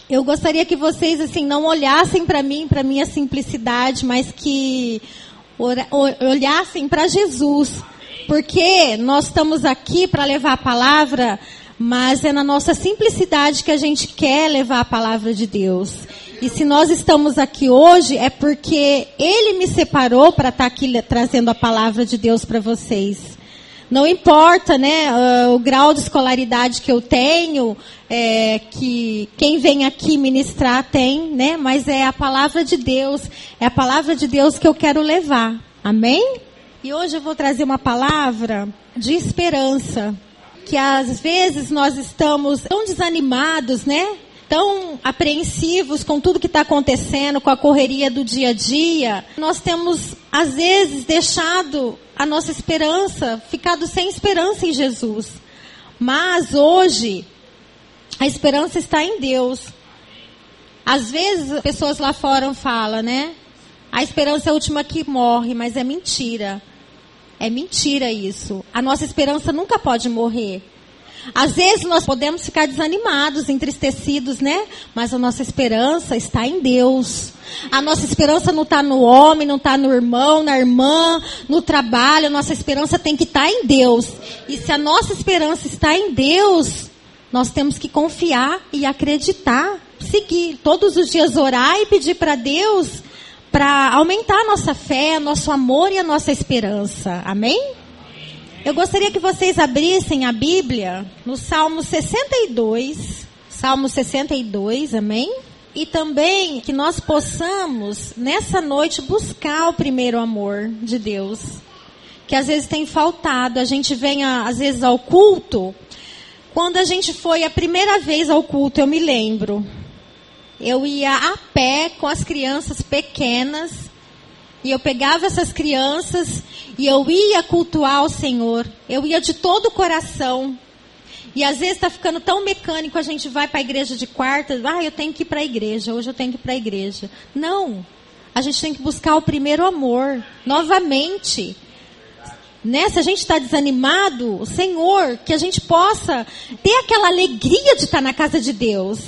Eu gostaria que vocês, assim, não olhassem para mim, para minha simplicidade, mas que olhassem para Jesus. Porque nós estamos aqui para levar a palavra, mas é na nossa simplicidade que a gente quer levar a palavra de Deus. E se nós estamos aqui hoje, é porque Ele me separou para estar aqui trazendo a palavra de Deus para vocês. Não importa, né, o grau de escolaridade que eu tenho, que quem vem aqui ministrar tem, né, mas é a palavra de Deus, é a palavra de Deus que eu quero levar. Amém? E hoje eu vou trazer uma palavra de esperança, que às vezes nós estamos tão desanimados, né, tão apreensivos com tudo que está acontecendo, com a correria do dia a dia. Nós temos, às vezes, deixado a nossa esperança, ficado sem esperança em Jesus. Mas hoje, a esperança está em Deus. Às vezes, as pessoas lá fora falam, né? A esperança é a última que morre, mas é mentira. É mentira isso. A nossa esperança nunca pode morrer. Às vezes nós podemos ficar desanimados, entristecidos, né? Mas a nossa esperança está em Deus. A nossa esperança não está no homem, não está no irmão, na irmã, no trabalho. A nossa esperança tem que estar em Deus. E se a nossa esperança está em Deus, nós temos que confiar e acreditar. Seguir, todos os dias orar e pedir para Deus para aumentar a nossa fé, nosso amor e a nossa esperança. Amém? Eu gostaria que vocês abrissem a Bíblia no Salmo 62. Salmo 62, amém? E também que nós possamos, nessa noite, buscar o primeiro amor de Deus. Que às vezes tem faltado. A gente vem, às vezes, ao culto. Quando a gente foi a primeira vez ao culto, eu me lembro. Eu ia a pé com as crianças pequenas. E eu pegava essas crianças e eu ia cultuar o Senhor. Eu ia de todo o coração. E às vezes está ficando tão mecânico, a gente vai para a igreja de quarta. Eu tenho que ir para a igreja, hoje eu tenho que ir para a igreja. Não, a gente tem que buscar o primeiro amor, novamente. Né? Se a gente está desanimado, Senhor, que a gente possa ter aquela alegria de estar na casa de Deus.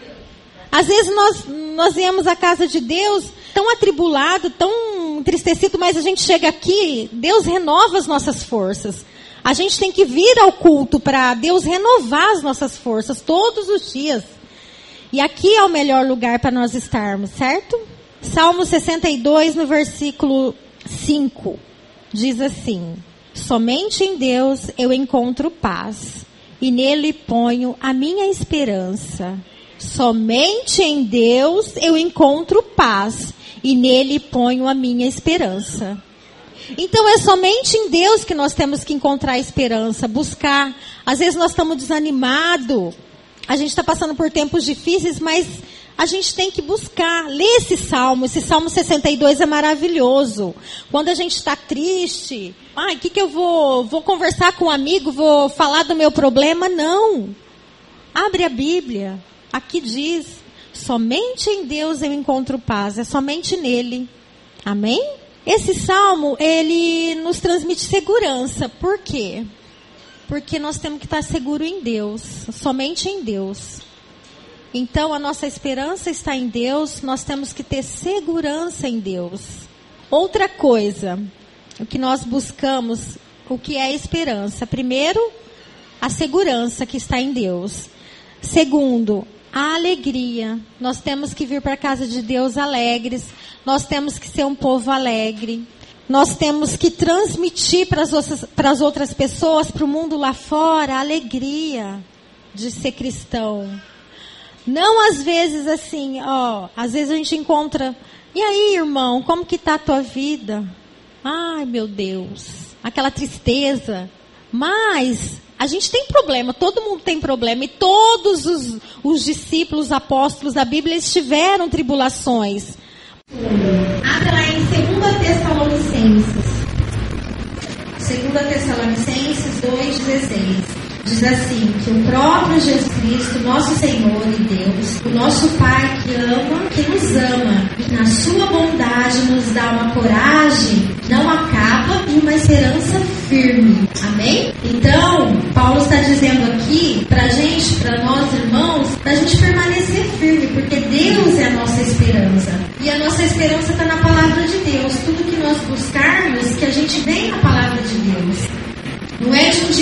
Às vezes nós viemos à casa de Deus tão atribulado, tão entristecido, mas a gente chega aqui, Deus renova as nossas forças. A gente tem que vir ao culto para Deus renovar as nossas forças todos os dias. E aqui é o melhor lugar para nós estarmos, certo? Salmo 62, no versículo 5, diz assim: somente em Deus eu encontro paz, e nele ponho a minha esperança. Somente em Deus eu encontro paz, e nele ponho a minha esperança. Então é somente em Deus que nós temos que encontrar esperança, buscar. Às vezes nós estamos desanimados, a gente está passando por tempos difíceis, mas a gente tem que buscar. Ler esse Salmo 62 é maravilhoso. Quando a gente está triste, que eu vou conversar com um amigo, vou falar do meu problema? Não. Abre a Bíblia. Aqui diz, somente em Deus eu encontro paz, é somente nele. Amém? Esse salmo, ele nos transmite segurança. Por quê? Porque nós temos que estar seguros em Deus, somente em Deus. Então, a nossa esperança está em Deus, nós temos que ter segurança em Deus. Outra coisa, o que nós buscamos, o que é a esperança? Primeiro, a segurança que está em Deus. Segundo, a alegria. Nós temos que vir para a casa de Deus alegres. Nós temos que ser um povo alegre. Nós temos que transmitir para as outras pessoas, para o mundo lá fora, a alegria de ser cristão. Não às vezes assim, às vezes a gente encontra, e aí, irmão, como que está a tua vida? Ai, meu Deus, aquela tristeza. Mas a gente tem problema, todo mundo tem problema. E todos os discípulos, apóstolos da Bíblia, eles tiveram tribulações. Abra lá em 2 Tessalonicenses 2,16. Diz assim, que o próprio Jesus Cristo, nosso Senhor e Deus, o nosso Pai que nos ama, e na sua bondade nos dá uma coragem, não acaba, e uma esperança firme. Amém? Então, Paulo está dizendo aqui pra gente, pra nós irmãos, pra gente permanecer firme,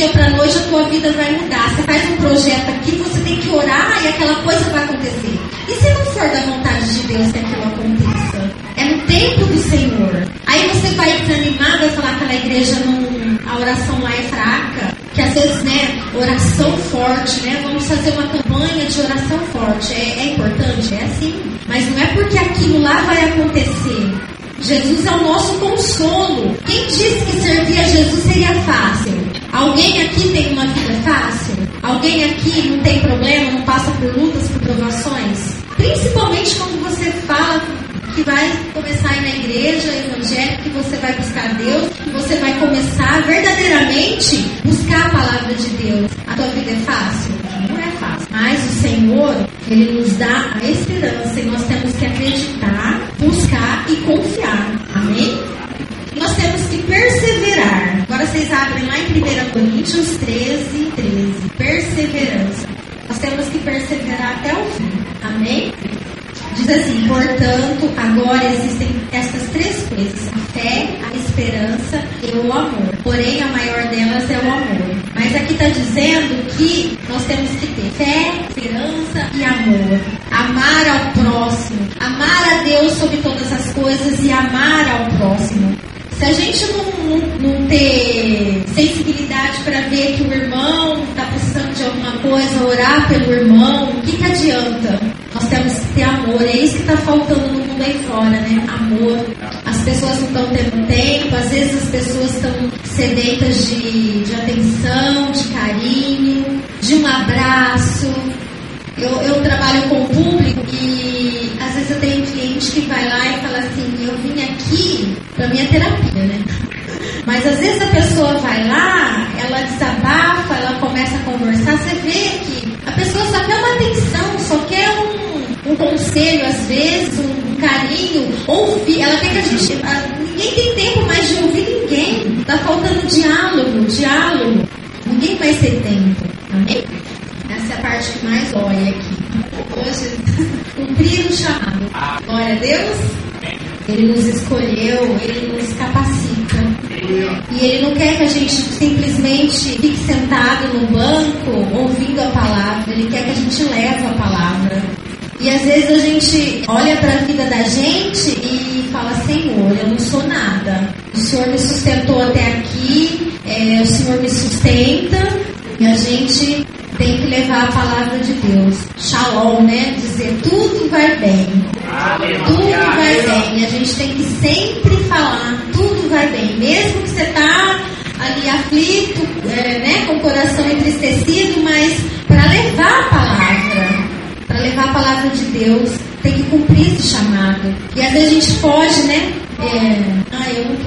dia para a noite a tua vida vai mudar. Você faz um projeto aqui, você tem que orar e aquela coisa vai acontecer. E se não for da vontade de Deus que aquilo aconteça? É no tempo do Senhor. Aí você vai desanimar, vai falar que aquela igreja a oração lá é fraca. Que às vezes, né, oração forte, né? Vamos fazer uma campanha de oração forte. É importante? É assim. Mas não é porque aquilo lá vai acontecer. Jesus é o nosso consolo. Quem disse que servir a Jesus seria fácil? Alguém aqui tem uma vida fácil? Alguém aqui não tem problema, não passa por lutas, por provações? Principalmente quando você fala que vai começar a ir na igreja evangélica, que você vai buscar Deus, que você vai começar verdadeiramente buscar a palavra de Deus. A tua vida é fácil? Não é fácil. Mas o Senhor, Ele nos dá a esperança e nós temos que acreditar, buscar e confiar. Amém? Nós temos que perseverar. Agora vocês abrem lá em 1 Coríntios 13. Perseverança. Nós temos que perseverar até o fim. Amém? Diz assim: portanto, agora existem essas três coisas: a fé, a esperança e o amor. Porém, a maior delas é o amor. Mas aqui está dizendo que nós temos que ter fé, esperança e amor. Amar ao próximo. Amar a Deus sobre todas as coisas e amar ao próximo. Se a gente não ter sensibilidade para ver que o irmão está precisando de alguma coisa, orar pelo irmão, o que adianta? Nós temos que ter amor. É isso que está faltando no mundo aí fora, né? Amor. As pessoas não estão tendo tempo. Às vezes as pessoas estão sedentas de atenção, de carinho, de um abraço. Eu trabalho com o público e às vezes eu tenho cliente que vai lá e fala assim: eu vim aqui para minha terapia, né? Mas às vezes a pessoa vai lá, ela desabafa, ela começa a conversar, você vê que a pessoa só quer uma atenção, só quer um conselho, às vezes, um carinho, ouvir. Ela quer que a gente... Ninguém tem tempo mais de ouvir ninguém. Está faltando diálogo. Ninguém vai ter tempo. Amém? Essa é a parte que mais dói aqui. Hoje, cumprir o chamado. Glória a Deus. Ele nos escolheu, Ele nos capacita. E Ele não quer que a gente simplesmente fique sentado no banco ouvindo a palavra. Ele quer que a gente leve a palavra. E às vezes a gente olha para a vida da gente e fala: Senhor, eu não sou nada. O Senhor me sustentou até aqui, o Senhor me sustenta. E a gente tem que levar a palavra de Deus. Shalom, né? Dizer tudo vai bem. Tudo vai bem. E a gente tem que sempre falar: tudo vai bem. Mesmo que você está ali aflito, né? Com o coração entristecido, mas para levar a palavra. Para levar a palavra de Deus, tem que cumprir esse chamado. E às vezes a gente foge, né? Eu não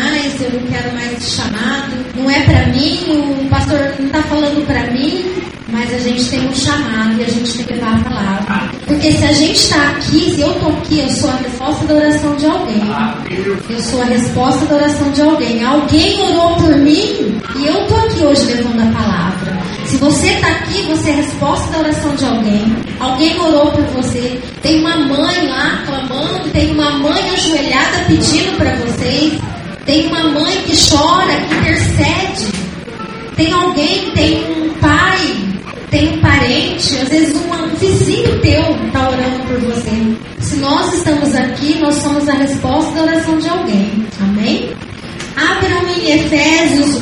quero mais esse chamado. Não é para mim, o pastor não está falando para mim. Mas a gente tem um chamado e a gente tem que levar a palavra. Porque se a gente está aqui, se eu estou aqui, eu sou a resposta da oração de alguém. Eu sou a resposta da oração de alguém. Alguém orou por mim e eu estou aqui hoje levando a palavra. Se você está aqui, você é a resposta da oração de alguém. Alguém orou por você. Tem uma mãe lá clamando, tem uma mãe ajoelhada pedindo para vocês. Tem uma mãe que chora, que intercede. Tem alguém, tem um pai, tem um parente, às vezes um vizinho teu está orando por você. Se nós estamos aqui, nós somos a resposta da oração de alguém. Amém? Abram em Efésios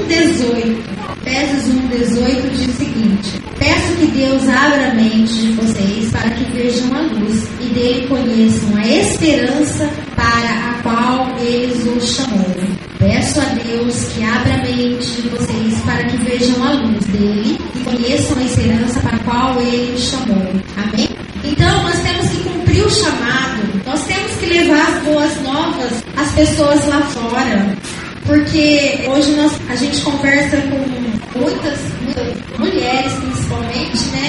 1:18. Efésios 1:18 diz o seguinte: peço que Deus abra a mente de vocês para que vejam a luz e dele conheçam a esperança para a qual Ele os chamou. Peço a Deus que abra a mente de vocês para que vejam a luz dele e conheçam a esperança para a qual Ele os chamou. Amém? Então nós temos que cumprir o chamado. Nós temos que levar as boas novas às pessoas lá fora. Porque hoje a gente conversa com muitas mulheres, principalmente, né?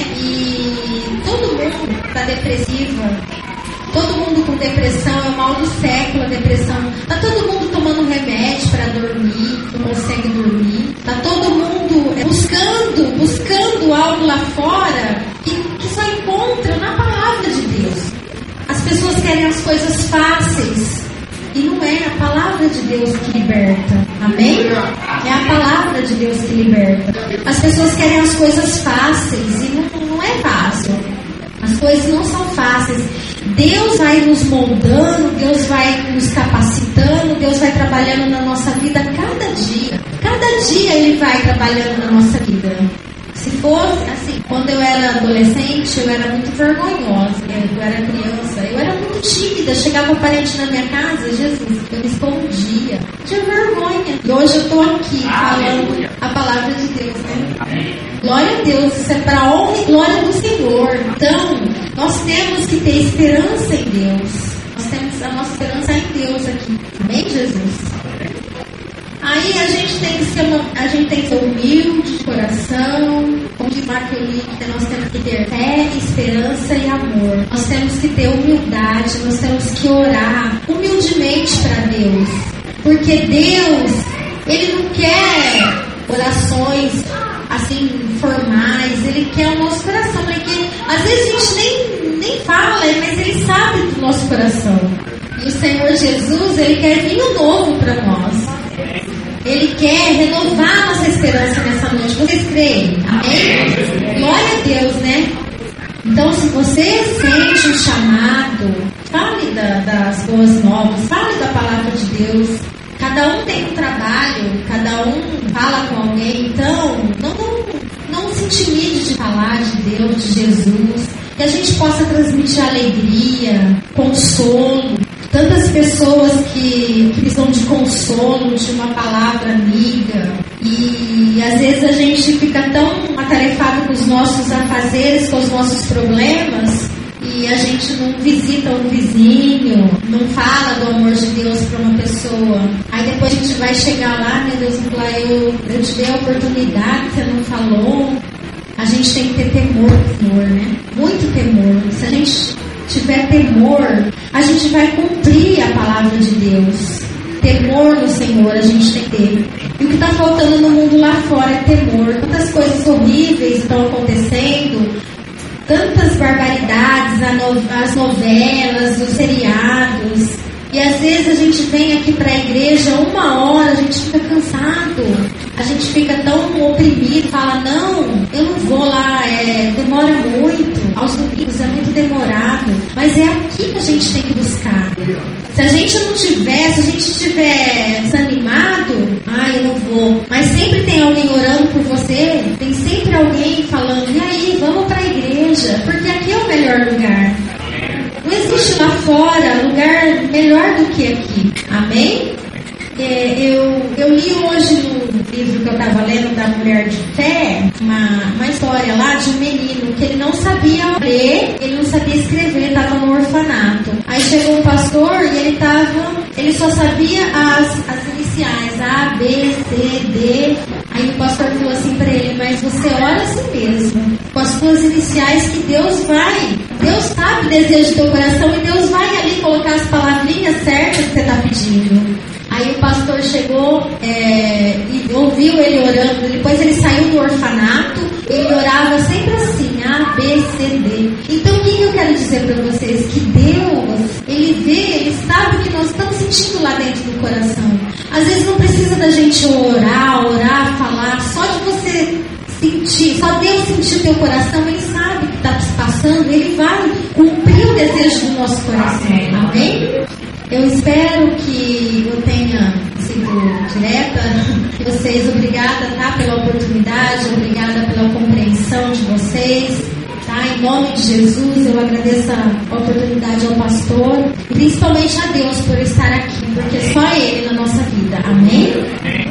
E todo mundo está depressiva. Todo mundo com depressão, é o mal do século, a depressão. Está todo mundo tomando remédio para dormir, não consegue dormir. Está todo mundo buscando algo lá fora que só encontra na palavra de Deus. As pessoas querem as coisas fáceis. E não é a palavra de Deus que liberta. Amém? É a palavra de Deus que liberta. As pessoas querem as coisas fáceis e não é fácil. As coisas não são fáceis. Deus vai nos moldando, Deus vai nos capacitando, Deus vai trabalhando na nossa vida cada dia. Cada dia Ele vai trabalhando na nossa vida. Se fosse assim, quando eu era adolescente, eu era muito vergonhosa. Eu era criança, eu era muito tímida. Chegava parente na minha casa, Jesus, eu me escondia. Tinha vergonha. E hoje eu estou aqui falando a palavra de Deus, né? Glória a Deus, isso é para a honra e glória do Senhor. Então, nós temos que ter esperança em Deus. Nós temos a nossa esperança em Deus aqui. Amém, Jesus? Aí a gente tem que ser humilde de coração, como diz Marqueline, nós temos que ter fé, esperança e amor. Nós temos que ter humildade, nós temos que orar humildemente para Deus. Porque Deus, Ele não quer orações assim formais, Ele quer o nosso coração. Porque às vezes a gente nem fala, mas Ele sabe do nosso coração. E o Senhor Jesus, Ele quer vinho novo para nós. Ele quer renovar nossa esperança nessa noite. Vocês creem? Amém? Glória a Deus, né? Então, se você sente o chamado, fale das boas novas, fale da palavra de Deus. Cada um tem um trabalho, cada um fala com alguém. Então, não se intimide de falar de Deus, de Jesus. Que a gente possa transmitir alegria, consolo. Tantas pessoas que precisam de consolo, de uma palavra amiga. E às vezes a gente fica tão atarefado com os nossos afazeres, com os nossos problemas, e a gente não visita um vizinho, não fala do amor de Deus para uma pessoa. Aí depois a gente vai chegar lá, meu Deus, eu te dei a oportunidade, você não falou. A gente tem que ter temor do Senhor, né? Muito temor. Se a gente tiver temor, a gente vai cumprir a palavra de Deus. Temor no Senhor a gente tem que ter. E o que está faltando no mundo lá fora é temor. Quantas coisas horríveis estão acontecendo, tantas barbaridades, as novelas, os seriados. E às vezes a gente vem aqui para a igreja 1 hora, a gente fica cansado, a gente fica tão oprimido, fala, não, eu não vou lá, demora muito, aos domingos é muito demorado, mas é aqui que a gente tem que buscar. Se a gente não tiver, se a gente estiver desanimado, eu não vou, mas sempre tem alguém orando por você, tem sempre alguém falando, e aí, vamos para a igreja, porque aqui é o melhor lugar. Não existe lá fora lugar melhor do que aqui. Amém? Eu li hoje no livro que eu estava lendo da Mulher de Fé, uma história lá de um menino que ele não sabia ler, ele não sabia escrever, estava no orfanato. Aí chegou um pastor e ele só sabia as iniciais, A, B, C, D. Aí o pastor falou assim para ele, mas você ora assim mesmo, com as suas iniciais, que Deus sabe o desejo do teu coração e Deus vai ali colocar as palavrinhas certas que você está pedindo. Aí o pastor chegou e ouviu ele orando, depois ele saiu do orfanato, ele orava sempre assim, A, B, C, D. Então o que eu quero dizer para vocês? Que Deus, Ele vê, Ele sabe o que nós estamos sentindo lá dentro do coração. Às vezes não precisa da gente orar, falar, só de você sentir, só Deus sentir o teu coração, Ele sabe o que está se passando, Ele vai cumprir o desejo do nosso coração. Amém? Eu espero que eu tenha sido direta. Vocês, obrigada, pela oportunidade, obrigada pela compreensão de vocês. Em nome de Jesus, eu agradeço a oportunidade ao pastor e principalmente a Deus por estar aqui, porque só Ele na nossa vida. Amém?